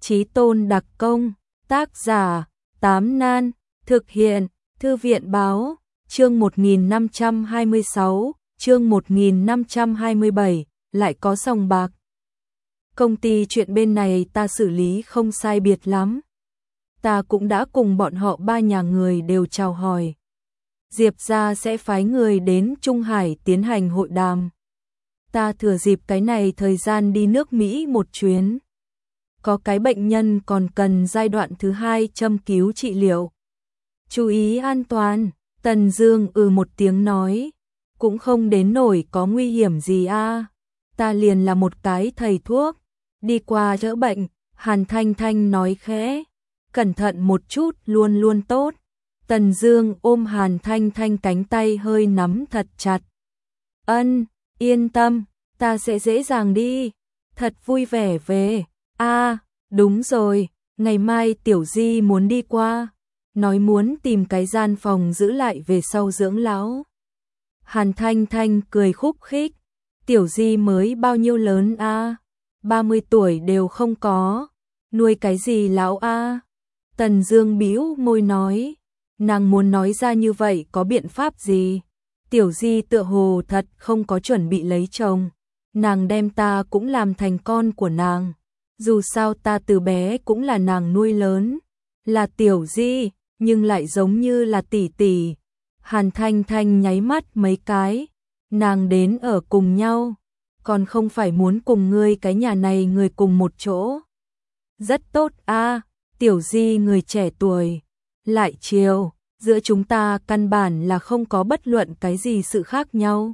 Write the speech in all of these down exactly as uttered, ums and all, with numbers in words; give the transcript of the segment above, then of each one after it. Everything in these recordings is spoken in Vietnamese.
Chí Tôn đặc công, tác giả, Tám Nan, thực hiện, Thư viện báo, chương một nghìn năm trăm hai mươi sáu, chương một nghìn năm trăm hai mươi bảy, lại có sòng bạc. Công ty chuyện bên này ta xử lý không sai biệt lắm. Ta cũng đã cùng bọn họ ba nhà người đều chào hỏi. Diệp gia sẽ phái người đến Trung Hải tiến hành hội đàm. Ta thừa dịp cái này thời gian đi nước Mỹ một chuyến. Có cái bệnh nhân còn cần giai đoạn thứ hai châm cứu trị liệu. Chú ý an toàn, Tần Dương ừ một tiếng nói, cũng không đến nổi có nguy hiểm gì a. À. Ta liền là một cái thầy thuốc, đi qua chữa bệnh, Hàn Thanh Thanh nói khẽ, cẩn thận một chút luôn luôn tốt. Tần Dương ôm Hàn Thanh Thanh cánh tay hơi nắm thật chặt. Ân, yên tâm, ta sẽ dễ dàng đi, thật vui vẻ về. A, à, đúng rồi, ngày mai Tiểu Di muốn đi qua, nói muốn tìm cái gian phòng giữ lại về sau dưỡng lão. Hàn Thanh Thanh cười khúc khích, Tiểu Di mới bao nhiêu lớn a? À? ba mươi tuổi đều không có, nuôi cái gì lão a? À? Tần Dương bĩu môi nói, nàng muốn nói ra như vậy có biện pháp gì? Tiểu Di tựa hồ thật không có chuẩn bị lấy chồng, nàng đem ta cũng làm thành con của nàng. Dù sao ta từ bé cũng là nàng nuôi lớn, là Tiểu Di, nhưng lại giống như là tỷ tỷ. Hàn Thanh Thanh nháy mắt mấy cái, nàng đến ở cùng nhau, còn không phải muốn cùng ngươi cái nhà này người cùng một chỗ. Rất tốt a, à, Tiểu Di người trẻ tuổi, lại chiều, giữa chúng ta căn bản là không có bất luận cái gì sự khác nhau.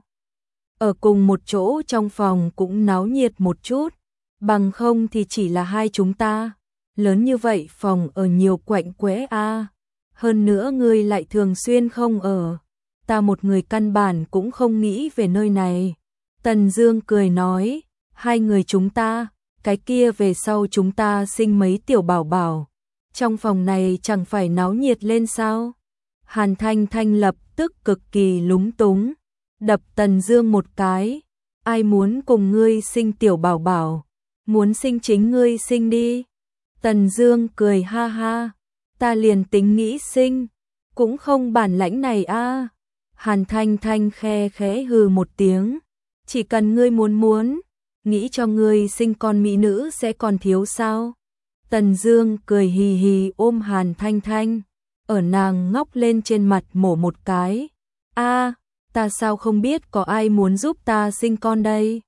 Ở cùng một chỗ trong phòng cũng náo nhiệt một chút. Bằng không thì chỉ là hai chúng ta, lớn như vậy phòng ở nhiều quạnh quẽ a. À. Hơn nữa ngươi lại thường xuyên không ở, ta một người căn bản cũng không nghĩ về nơi này. Tần Dương cười nói, hai người chúng ta, cái kia về sau chúng ta sinh mấy tiểu bảo bảo, trong phòng này chẳng phải náo nhiệt lên sao? Hàn Thanh Thanh lập tức cực kỳ lúng túng, đập Tần Dương một cái, ai muốn cùng ngươi sinh tiểu bảo bảo? Muốn sinh chính ngươi sinh đi. Tần Dương cười ha ha, ta liền tính nghĩ sinh, cũng không bản lãnh này a. À. Hàn Thanh Thanh khe khẽ hừ một tiếng, chỉ cần ngươi muốn muốn, nghĩ cho ngươi sinh con mỹ nữ sẽ còn thiếu sao? Tần Dương cười hì hì ôm Hàn Thanh Thanh, ở nàng ngóc lên trên mặt mổ một cái. A, à, ta sao không biết có ai muốn giúp ta sinh con đây?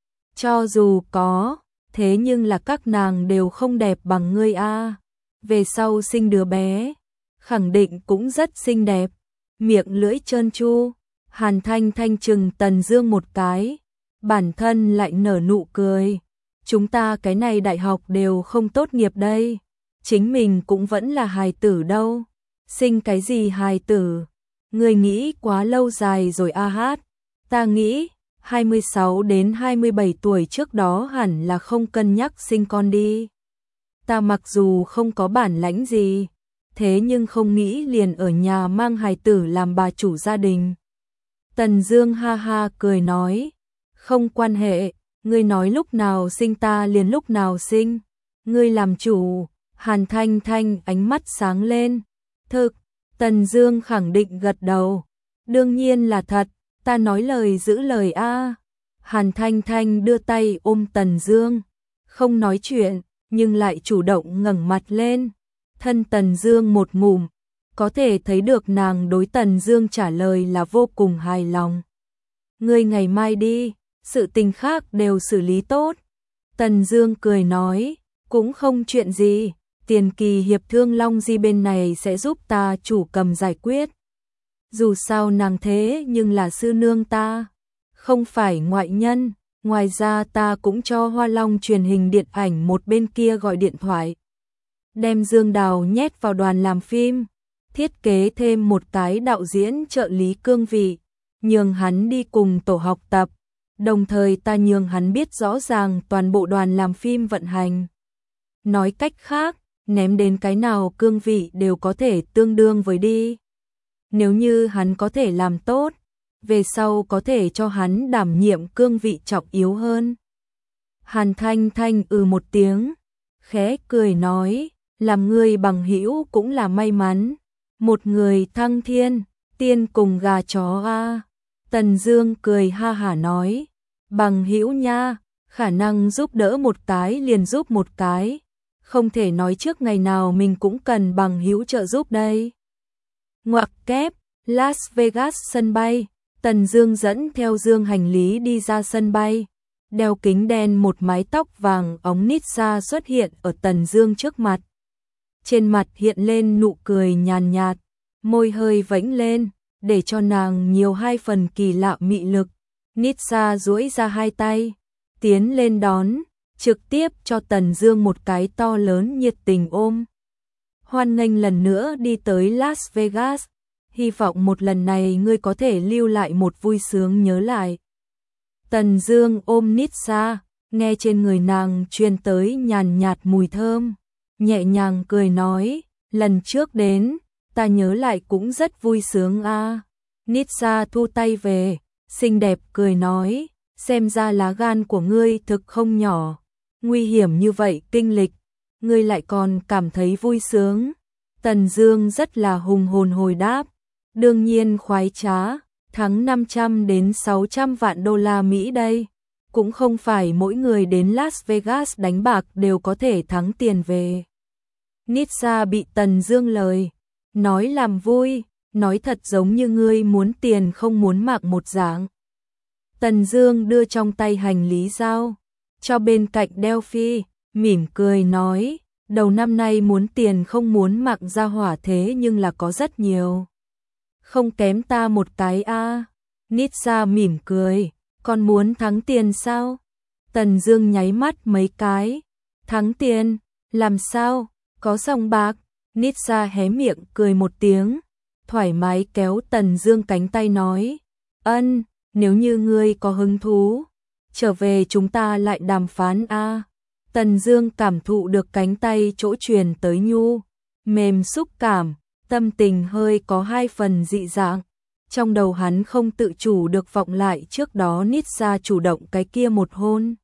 Cho dù có, thế nhưng là các nàng đều không đẹp bằng ngươi a. À. Về sau sinh đứa bé, khẳng định cũng rất xinh đẹp, miệng lưỡi trơn tru. Hàn Thanh Thanh chừng Tần Dương một cái, bản thân lại nở nụ cười. Chúng ta cái này đại học đều không tốt nghiệp đây, chính mình cũng vẫn là hài tử đâu. Sinh cái gì hài tử? Ngươi nghĩ quá lâu dài rồi a hát. Ta nghĩ hai mươi sáu đến hai mươi bảy tuổi trước đó hẳn là không cân nhắc sinh con đi. Ta mặc dù không có bản lãnh gì, thế nhưng không nghĩ liền ở nhà mang hài tử làm bà chủ gia đình. Tần Dương ha ha cười nói, không quan hệ, ngươi nói lúc nào sinh ta liền lúc nào sinh, ngươi làm chủ. Hàn Thanh Thanh ánh mắt sáng lên, thực. Tần Dương khẳng định gật đầu, đương nhiên là thật. Ta nói lời giữ lời a. À. Hàn Thanh Thanh đưa tay ôm Tần Dương, không nói chuyện, nhưng lại chủ động ngẩng mặt lên, thân Tần Dương một ngụm, có thể thấy được nàng đối Tần Dương trả lời là vô cùng hài lòng. Ngươi ngày mai đi, sự tình khác đều xử lý tốt. Tần Dương cười nói, cũng không chuyện gì, tiền kỳ hiệp thương Long Di bên này sẽ giúp ta chủ cầm giải quyết. Dù sao nàng thế nhưng là sư nương ta, không phải ngoại nhân. Ngoài ra ta cũng cho Hoa Long truyền hình điện ảnh một bên kia gọi điện thoại, đem Dương Đào nhét vào đoàn làm phim, thiết kế thêm một cái đạo diễn trợ lý cương vị, nhường hắn đi cùng tổ học tập, đồng thời ta nhường hắn biết rõ ràng toàn bộ đoàn làm phim vận hành. Nói cách khác, ném đến cái nào cương vị đều có thể tương đương với đi. Nếu như hắn có thể làm tốt, về sau có thể cho hắn đảm nhiệm cương vị trọng yếu hơn. Hàn Thanh Thanh ừ một tiếng, khẽ cười nói, làm người bằng hữu cũng là may mắn, một người thăng thiên, tiên cùng gà chó a. Tần Dương cười ha hả nói, bằng hữu nha, khả năng giúp đỡ một cái liền giúp một cái, không thể nói trước ngày nào mình cũng cần bằng hữu trợ giúp đây. Ngoặc kép, Las Vegas sân bay, Tần Dương dẫn theo dương hành lý đi ra sân bay, đeo kính đen một mái tóc vàng óng Nitsa xuất hiện ở Tần Dương trước mặt. Trên mặt hiện lên nụ cười nhàn nhạt, môi hơi vẫy lên, để cho nàng nhiều hai phần kỳ lạ mị lực. Nitsa duỗi ra hai tay, tiến lên đón, trực tiếp cho Tần Dương một cái to lớn nhiệt tình ôm. Hoan nghênh lần nữa đi tới Las Vegas, hy vọng một lần này ngươi có thể lưu lại một vui sướng nhớ lại. Tần Dương ôm Nitsa, nghe trên người nàng truyền tới nhàn nhạt mùi thơm, nhẹ nhàng cười nói, lần trước đến, ta nhớ lại cũng rất vui sướng a. Nitsa thu tay về, xinh đẹp cười nói, xem ra lá gan của ngươi thực không nhỏ, nguy hiểm như vậy kinh lịch, ngươi lại còn cảm thấy vui sướng. Tần Dương rất là hùng hồn hồi đáp, đương nhiên khoái trá, thắng năm trăm đến sáu trăm vạn đô la Mỹ đây, cũng không phải mỗi người đến Las Vegas đánh bạc đều có thể thắng tiền về. Nitsa bị Tần Dương lời nói làm vui, nói thật giống như ngươi muốn tiền không muốn mạng một dạng. Tần Dương đưa trong tay hành lý giao cho bên cạnh Delphi, mỉm cười nói, đầu năm nay muốn tiền không muốn mạng ra hỏa thế nhưng là có rất nhiều. Không kém ta một cái a. Nitsa mỉm cười, còn muốn thắng tiền sao? Tần Dương nháy mắt mấy cái, thắng tiền, làm sao, có sòng bạc? Nitsa hé miệng cười một tiếng, thoải mái kéo Tần Dương cánh tay nói, ân, nếu như ngươi có hứng thú, trở về chúng ta lại đàm phán a. Tần Dương cảm thụ được cánh tay chỗ truyền tới nhu, mềm xúc cảm, tâm tình hơi có hai phần dị dạng. Trong đầu hắn không tự chủ được vọng lại trước đó Nitsa chủ động cái kia một hôn.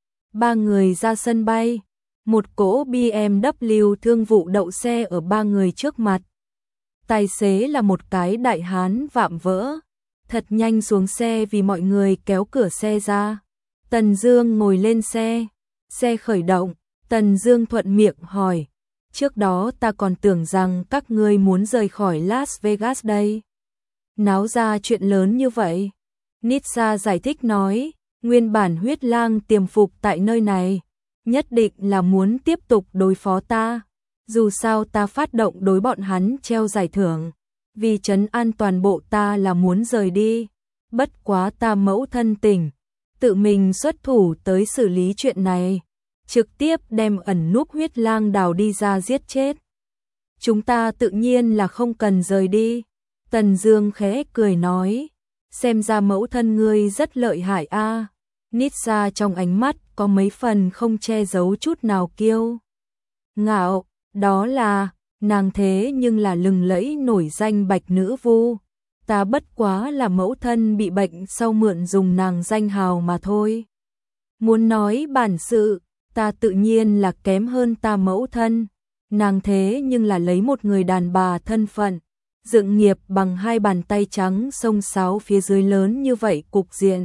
Ba người ra sân bay, một cỗ bê em vê thương vụ đậu xe ở ba người trước mặt. Tài xế là một cái đại hán vạm vỡ, thật nhanh xuống xe vì mọi người kéo cửa xe ra. Tần Dương ngồi lên xe, xe khởi động, Tần Dương thuận miệng hỏi, trước đó ta còn tưởng rằng các ngươi muốn rời khỏi Las Vegas đây. Náo ra chuyện lớn như vậy. Nitsa giải thích nói, nguyên bản huyết lang tiềm phục tại nơi này, nhất định là muốn tiếp tục đối phó ta. Dù sao ta phát động đối bọn hắn treo giải thưởng, vì trấn an toàn bộ ta là muốn rời đi. Bất quá ta mẫu thân tỉnh, tự mình xuất thủ tới xử lý chuyện này, trực tiếp đem ẩn núp huyết lang đào đi ra giết chết. Chúng ta tự nhiên là không cần rời đi. Tần Dương khẽ cười nói, xem ra mẫu thân ngươi rất lợi hại a. Nitsa trong ánh mắt có mấy phần không che giấu chút nào kiêu ngạo, đó là, nàng thế nhưng là lừng lẫy nổi danh Bạch Nữ Vu, ta bất quá là mẫu thân bị bệnh sau mượn dùng nàng danh hào mà thôi. Muốn nói bản sự, ta tự nhiên là kém hơn ta mẫu thân, nàng thế nhưng là lấy một người đàn bà thân phận, dựng nghiệp bằng hai bàn tay trắng xông xáo phía dưới lớn như vậy cục diện.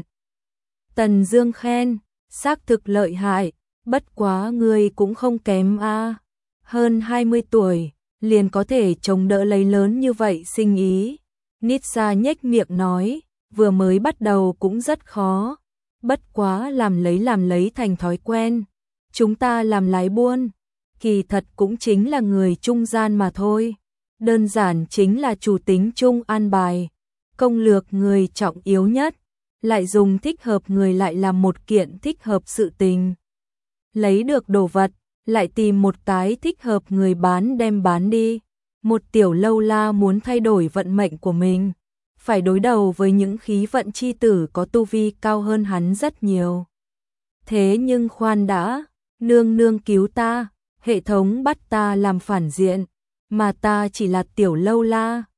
Tần Dương khen, xác thực lợi hại, bất quá ngươi cũng không kém a. Hơn hai mươi tuổi, liền có thể chống đỡ lấy lớn như vậy sinh ý. Nitsa nhếch miệng nói, vừa mới bắt đầu cũng rất khó, bất quá làm lấy làm lấy thành thói quen. Chúng ta làm lái buôn, kỳ thật cũng chính là người trung gian mà thôi. Đơn giản chính là chủ tính chung an bài, công lược người trọng yếu nhất, lại dùng thích hợp người lại làm một kiện thích hợp sự tình. Lấy được đồ vật, lại tìm một cái thích hợp người bán đem bán đi. Một tiểu lâu la muốn thay đổi vận mệnh của mình, phải đối đầu với những khí vận chi tử có tu vi cao hơn hắn rất nhiều. Thế nhưng khoan đã, nương nương cứu ta, hệ thống bắt ta làm phản diện, mà ta chỉ là tiểu lâu la,